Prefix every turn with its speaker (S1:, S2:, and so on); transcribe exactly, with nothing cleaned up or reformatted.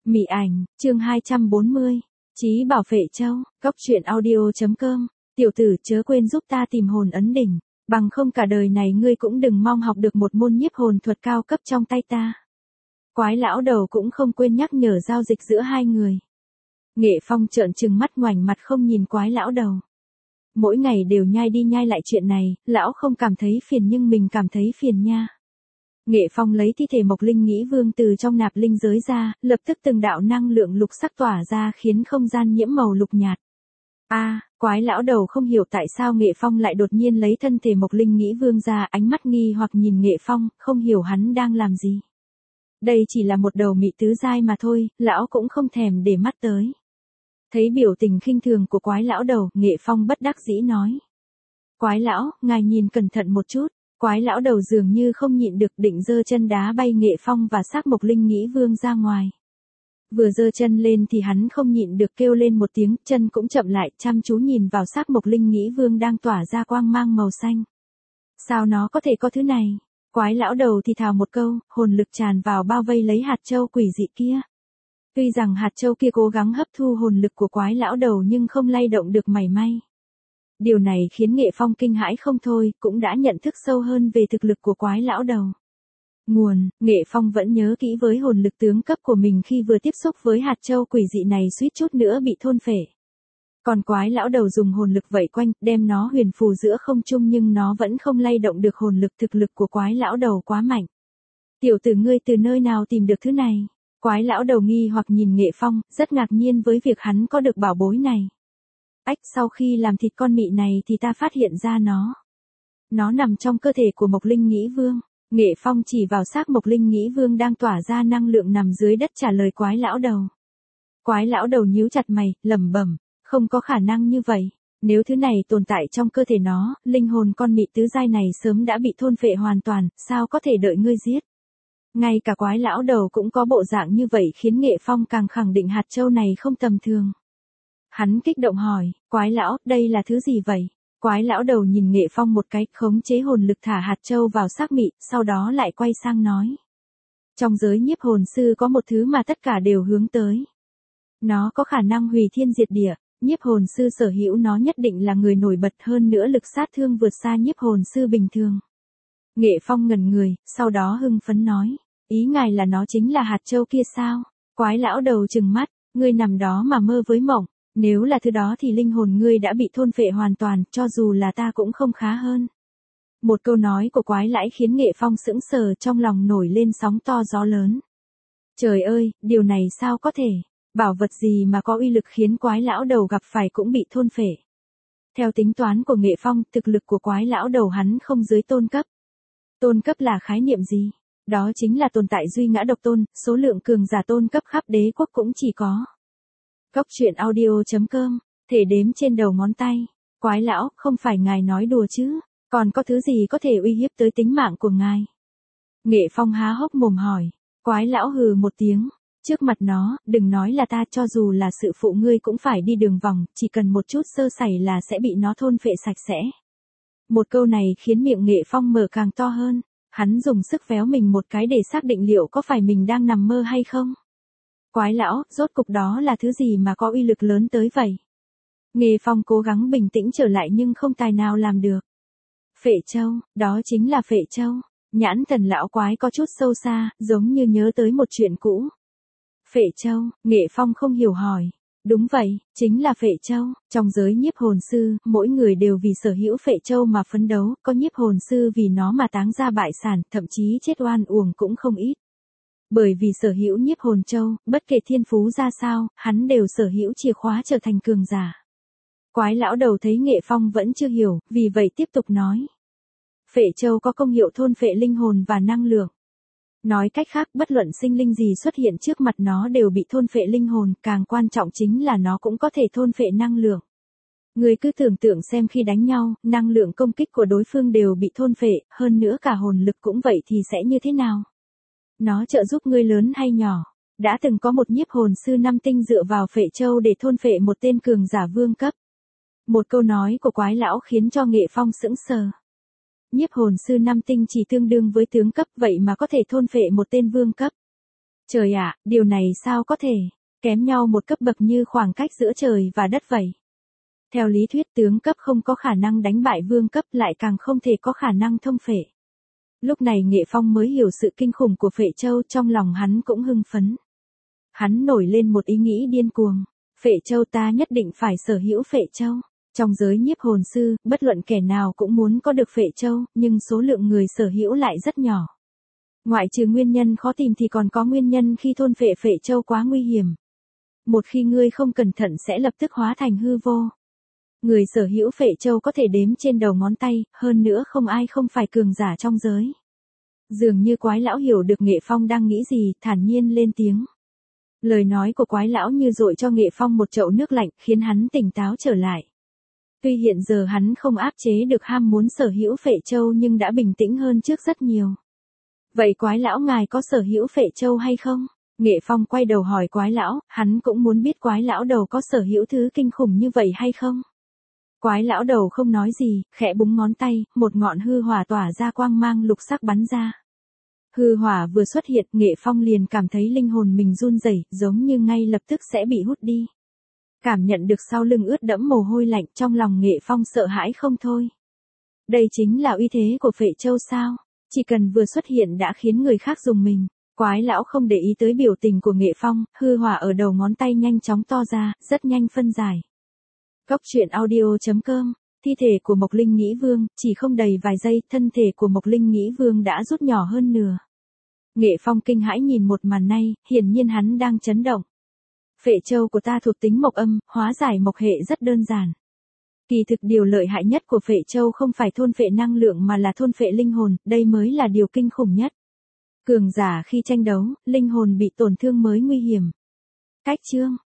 S1: Mị ảnh, chương hai trăm bốn mươi. Chí bảo Phệ Châu, Cóc truyện audio chấm com. Tiểu tử chớ quên giúp ta tìm hồn ấn đỉnh, bằng không cả đời này ngươi cũng đừng mong học được một môn nhiếp hồn thuật cao cấp trong tay ta. Quái lão đầu cũng không quên nhắc nhở giao dịch giữa hai người. Nghệ Phong trợn trừng mắt ngoảnh mặt không nhìn quái lão đầu. Mỗi ngày đều nhai đi nhai lại chuyện này, lão không cảm thấy phiền nhưng mình cảm thấy phiền nha. Nghệ Phong lấy thi thể Mộc Linh Nghĩ Vương từ trong nạp linh giới ra, lập tức từng đạo năng lượng lục sắc tỏa ra khiến không gian nhiễm màu lục nhạt. A, à, quái lão đầu không hiểu tại sao Nghệ Phong lại đột nhiên lấy thân thể Mộc Linh Nghĩ Vương ra, ánh mắt nghi hoặc nhìn Nghệ Phong, không hiểu hắn đang làm gì. Đây chỉ là một đầu mị tứ giai mà thôi, lão cũng không thèm để mắt tới. Thấy biểu tình khinh thường của quái lão đầu, Nghệ Phong bất đắc dĩ nói. Quái lão, ngài nhìn cẩn thận một chút. Quái lão đầu dường như không nhịn được định giơ chân đá bay Nghệ Phong và xác Mộc Linh Nghĩ Vương ra ngoài. Vừa giơ chân lên thì hắn không nhịn được kêu lên một tiếng, chân cũng chậm lại, chăm chú nhìn vào xác Mộc Linh Nghĩ Vương đang tỏa ra quang mang màu xanh. Sao nó có thể có thứ này? Quái lão đầu thì thào một câu, hồn lực tràn vào bao vây lấy hạt châu quỷ dị kia. Tuy rằng hạt châu kia cố gắng hấp thu hồn lực của quái lão đầu nhưng không lay động được mảy may. Điều này khiến Nghệ Phong kinh hãi không thôi, cũng đã nhận thức sâu hơn về thực lực của quái lão đầu. Nguồn, Nghệ Phong vẫn nhớ kỹ với hồn lực tướng cấp của mình khi vừa tiếp xúc với hạt châu quỷ dị này suýt chút nữa bị thôn phệ. Còn quái lão đầu dùng hồn lực vây quanh, đem nó huyền phù giữa không trung nhưng nó vẫn không lay động được hồn lực, thực lực của quái lão đầu quá mạnh. Tiểu tử ngươi từ nơi nào tìm được thứ này? Quái lão đầu nghi hoặc nhìn Nghệ Phong, rất ngạc nhiên với việc hắn có được bảo bối này. Ách, sau khi làm thịt con mị này thì ta phát hiện ra nó. Nó nằm trong cơ thể của Mộc Linh Nghĩ Vương. Nghệ Phong chỉ vào xác Mộc Linh Nghĩ Vương đang tỏa ra năng lượng nằm dưới đất trả lời quái lão đầu. Quái lão đầu nhíu chặt mày, lẩm bẩm, không có khả năng như vậy. Nếu thứ này tồn tại trong cơ thể nó, linh hồn con mị tứ giai này sớm đã bị thôn phệ hoàn toàn, sao có thể đợi ngươi giết. Ngay cả quái lão đầu cũng có bộ dạng như vậy khiến Nghệ Phong càng khẳng định hạt châu này không tầm thường. Hắn kích động hỏi, quái lão, đây là thứ gì vậy? Quái lão đầu nhìn Nghệ Phong một cái, khống chế hồn lực thả hạt châu vào xác mị, sau đó lại quay sang nói. Trong giới nhiếp hồn sư có một thứ mà tất cả đều hướng tới. Nó có khả năng hủy thiên diệt địa, nhiếp hồn sư sở hữu nó nhất định là người nổi bật, hơn nữa lực sát thương vượt xa nhiếp hồn sư bình thường. Nghệ Phong ngẩn người, sau đó hưng phấn nói, ý ngài là nó chính là hạt châu kia sao? Quái lão đầu trừng mắt, ngươi nằm đó mà mơ với mộng. Nếu là thứ đó thì linh hồn ngươi đã bị thôn phệ hoàn toàn, cho dù là ta cũng không khá hơn. Một câu nói của quái lãi khiến Nghệ Phong sững sờ, trong lòng nổi lên sóng to gió lớn. Trời ơi, điều này sao có thể? Bảo vật gì mà có uy lực khiến quái lão đầu gặp phải cũng bị thôn phệ. Theo tính toán của Nghệ Phong, thực lực của quái lão đầu hắn không dưới tôn cấp. Tôn cấp là khái niệm gì? Đó chính là tồn tại duy ngã độc tôn, số lượng cường giả tôn cấp khắp đế quốc cũng chỉ có. Cóc truyện audio chấm com, thể đếm trên đầu ngón tay. Quái lão, không phải ngài nói đùa chứ, còn có thứ gì có thể uy hiếp tới tính mạng của ngài? Nghệ Phong há hốc mồm hỏi. Quái lão hừ một tiếng, trước mặt nó, đừng nói là ta, cho dù là sự phụ ngươi cũng phải đi đường vòng, chỉ cần một chút sơ sẩy là sẽ bị nó thôn phệ sạch sẽ. Một câu này khiến miệng Nghệ Phong mở càng to hơn, hắn dùng sức véo mình một cái để xác định liệu có phải mình đang nằm mơ hay không. Quái lão, rốt cục đó là thứ gì mà có uy lực lớn tới vậy? Nghệ Phong cố gắng bình tĩnh trở lại nhưng không tài nào làm được. Phệ Châu, đó chính là Phệ Châu. Nhãn thần lão quái có chút sâu xa, giống như nhớ tới một chuyện cũ. Phệ Châu, Nghệ Phong không hiểu hỏi. Đúng vậy, chính là Phệ Châu. Trong giới nhiếp hồn sư, mỗi người đều vì sở hữu Phệ Châu mà phấn đấu, có nhiếp hồn sư vì nó mà táng ra bại sản, thậm chí chết oan uổng cũng không ít. Bởi vì sở hữu nhiếp hồn châu, bất kể thiên phú ra sao, hắn đều sở hữu chìa khóa trở thành cường giả. Quái lão đầu thấy Nghệ Phong vẫn chưa hiểu, vì vậy tiếp tục nói. Phệ châu có công hiệu thôn phệ linh hồn và năng lượng. Nói cách khác, bất luận sinh linh gì xuất hiện trước mặt nó đều bị thôn phệ linh hồn, càng quan trọng chính là nó cũng có thể thôn phệ năng lượng. Người cứ tưởng tượng xem khi đánh nhau, năng lượng công kích của đối phương đều bị thôn phệ, hơn nữa cả hồn lực cũng vậy thì sẽ như thế nào? Nó trợ giúp ngươi lớn hay nhỏ? Đã từng có một nhiếp hồn sư năm tinh dựa vào Phệ Châu để thôn phệ một tên cường giả vương cấp. Một câu nói của quái lão khiến cho Nghệ Phong sững sờ. Nhiếp hồn sư năm tinh chỉ tương đương với tướng cấp, vậy mà có thể thôn phệ một tên vương cấp. Trời ạ, điều này sao có thể, kém nhau một cấp bậc như khoảng cách giữa trời và đất vậy. Theo lý thuyết tướng cấp không có khả năng đánh bại vương cấp lại càng không thể có khả năng thông phệ. Lúc này Nghệ Phong mới hiểu sự kinh khủng của Phệ Châu, trong lòng hắn cũng hưng phấn. Hắn nổi lên một ý nghĩ điên cuồng. Phệ Châu, ta nhất định phải sở hữu Phệ Châu. Trong giới nhiếp hồn sư, bất luận kẻ nào cũng muốn có được Phệ Châu, nhưng số lượng người sở hữu lại rất nhỏ. Ngoại trừ nguyên nhân khó tìm thì còn có nguyên nhân khi thôn phệ Phệ Châu quá nguy hiểm. Một khi ngươi không cẩn thận sẽ lập tức hóa thành hư vô. Người sở hữu Phệ Châu có thể đếm trên đầu ngón tay, hơn nữa không ai không phải cường giả trong giới. Dường như quái lão hiểu được Nghệ Phong đang nghĩ gì, thản nhiên lên tiếng. Lời nói của quái lão như dội cho Nghệ Phong một chậu nước lạnh, khiến hắn tỉnh táo trở lại. Tuy hiện giờ hắn không áp chế được ham muốn sở hữu Phệ Châu nhưng đã bình tĩnh hơn trước rất nhiều. Vậy quái lão ngài có sở hữu Phệ Châu hay không? Nghệ Phong quay đầu hỏi quái lão, hắn cũng muốn biết quái lão đầu có sở hữu thứ kinh khủng như vậy hay không? Quái lão đầu không nói gì, khẽ búng ngón tay, một ngọn hư hỏa tỏa ra quang mang lục sắc bắn ra. Hư hỏa vừa xuất hiện, Nghệ Phong liền cảm thấy linh hồn mình run rẩy, giống như ngay lập tức sẽ bị hút đi. Cảm nhận được sau lưng ướt đẫm mồ hôi lạnh, trong lòng Nghệ Phong sợ hãi không thôi. Đây chính là uy thế của Phệ Châu sao? Chỉ cần vừa xuất hiện đã khiến người khác rùng mình. Quái lão không để ý tới biểu tình của Nghệ Phong, hư hỏa ở đầu ngón tay nhanh chóng to ra, rất nhanh phân giải. Cốc truyện audio chấm com, thi thể của Mộc Linh Nghĩ Vương, chỉ không đầy vài giây, thân thể của Mộc Linh Nghĩ Vương đã rút nhỏ hơn nửa. Nghệ Phong kinh hãi nhìn một màn này, hiển nhiên hắn đang chấn động. Phệ Châu của ta thuộc tính mộc âm, hóa giải mộc hệ rất đơn giản. Kỳ thực điều lợi hại nhất của Phệ Châu không phải thôn phệ năng lượng mà là thôn phệ linh hồn, đây mới là điều kinh khủng nhất. Cường giả khi tranh đấu, linh hồn bị tổn thương mới nguy hiểm. Cách chương